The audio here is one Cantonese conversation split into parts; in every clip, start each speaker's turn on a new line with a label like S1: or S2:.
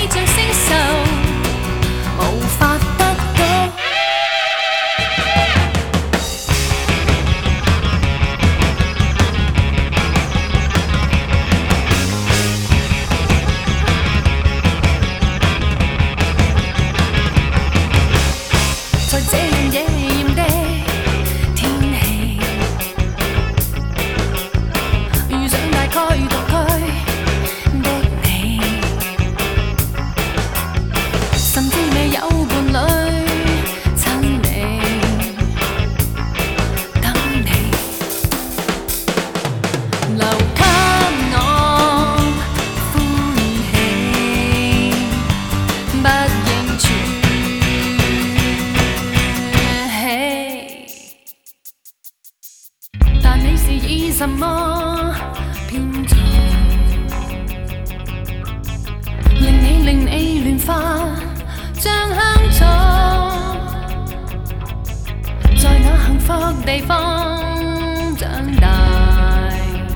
S1: 像星宿，无法得到。在这样野艳的天气，遇上大概独居的你，甚至未有伴侣亲你，等你留给我欢喜，不應處。但你是以什麼編造，令你亂發像香草，在那幸福地方長大，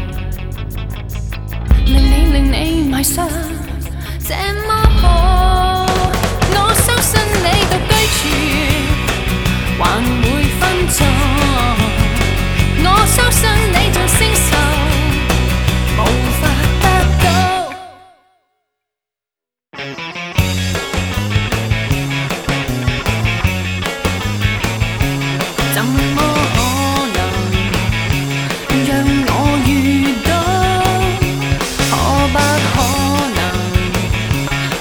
S1: 令你迷上這麼好。我相信你獨居處還會分錯。我相信你像星宿，無法得到。怎麼可能讓我遇到？可不可能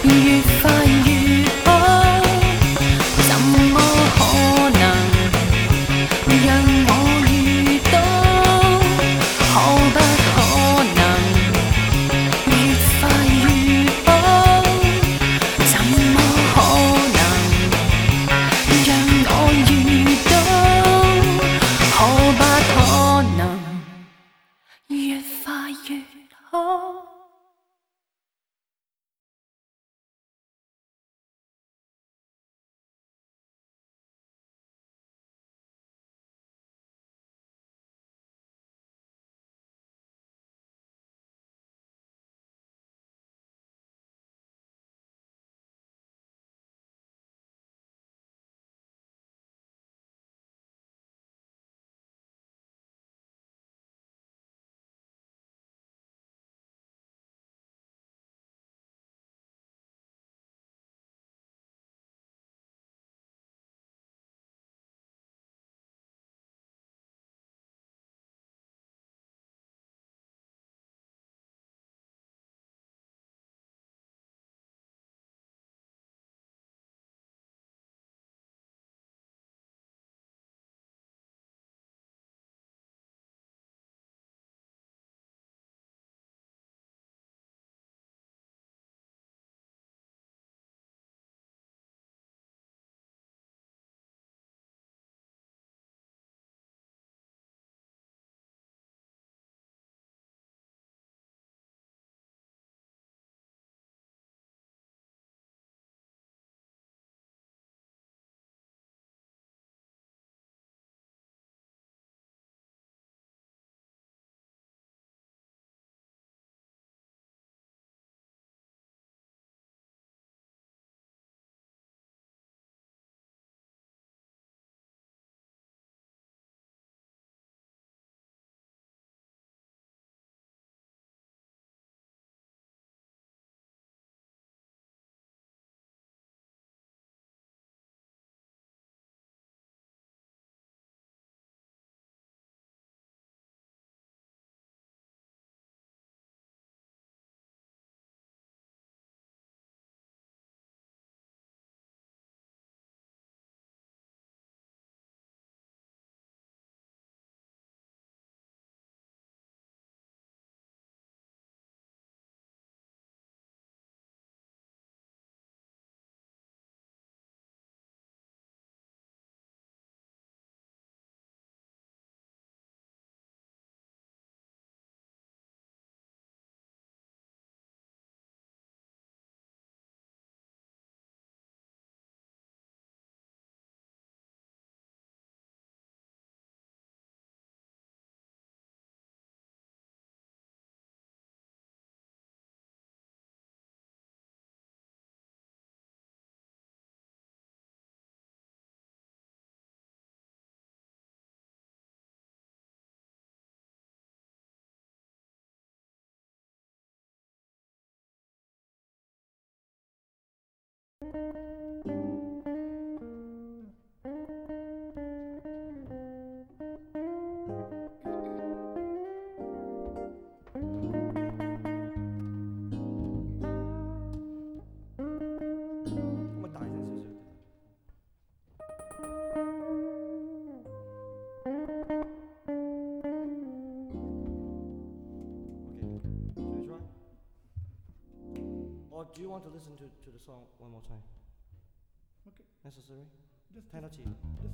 S2: want to listen to the song one more time.
S3: Okay.
S2: Necessary?
S3: Just
S2: 聽多次。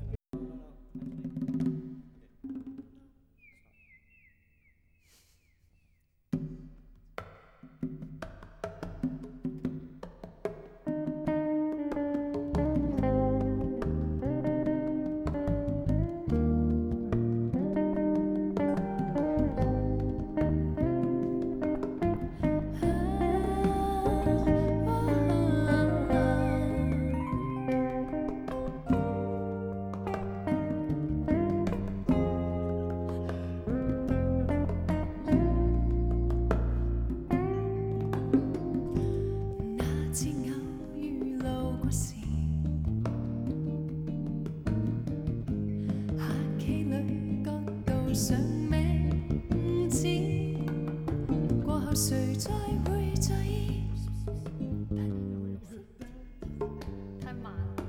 S1: 那次偶遇路過時，客機裏角度上名字，過後誰再會在意？太慢了。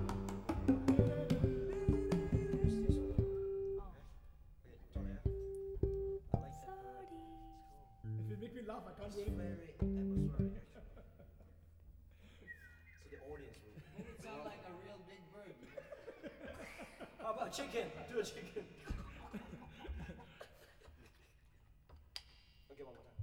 S3: If you make me laugh, I can't do it.
S2: Very atmospheric. So the audience will.
S4: It sounds like a real big bird.
S2: How about chicken? Do a chicken. Okay, one more time.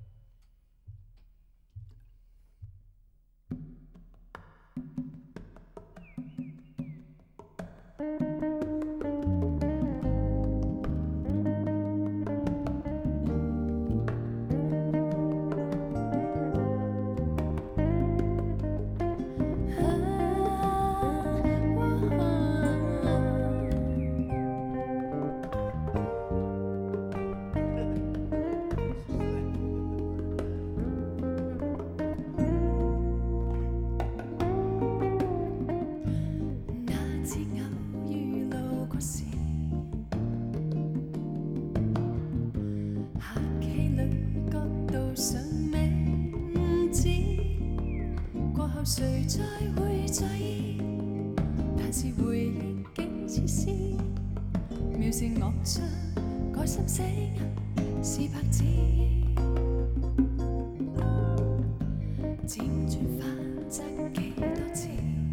S2: 誰再會在意？但是回憶竟似詩，描寫樂章改心聲是白紙，輾轉反側幾多次，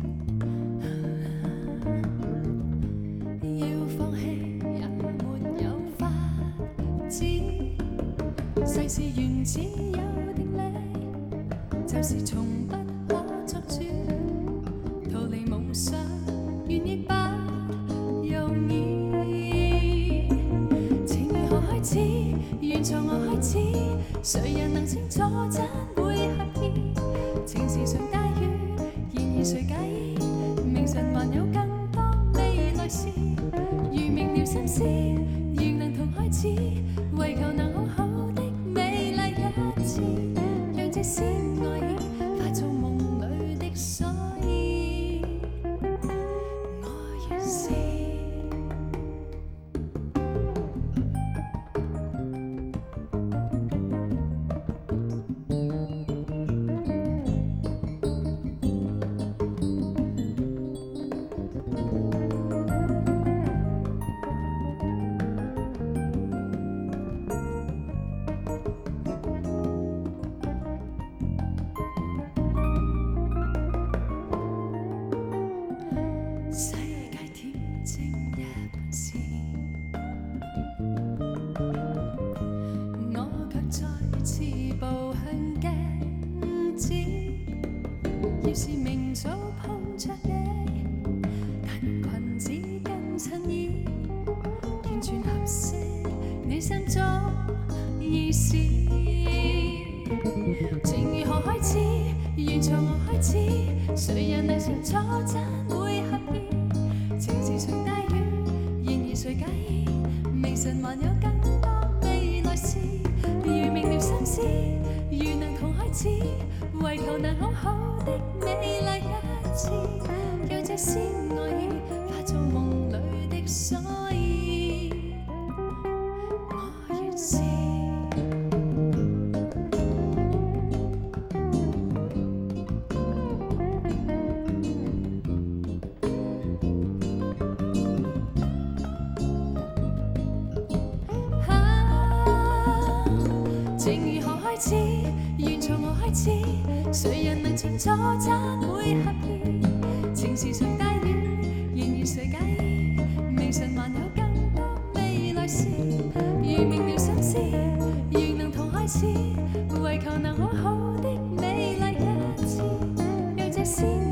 S2: 要放棄也沒有法子，世事原只有定理，就是從不作主，逃離夢想，原亦不容易。情如何開始，緣從何開始，誰人能清楚怎會合意？情時常大雨，然而誰介意？明晨還有更多未來事，如明了心思，願能同開始，為求能好好的美麗一次，讓這小愛意化做夢。所以，我願是。要是明早碰着你，但裙子跟襯衣，完全合適你心中意思。情如何開始，緣從何開始，誰人能清楚怎會合意？情時常大雨，然而誰介意？明晨還有更多未來事，如明了心思，如能同開始，為求能好好的美麗一次，讓這絲愛意化做夢裏的所以，我願是。情如何開始，緣從何開始？ 谁人能清楚怎会合意？情是谁帶予，然而誰介意？明晨還有更多未來事，如明了心思，如能同開始，為求能好好的美麗一次，讓這鮮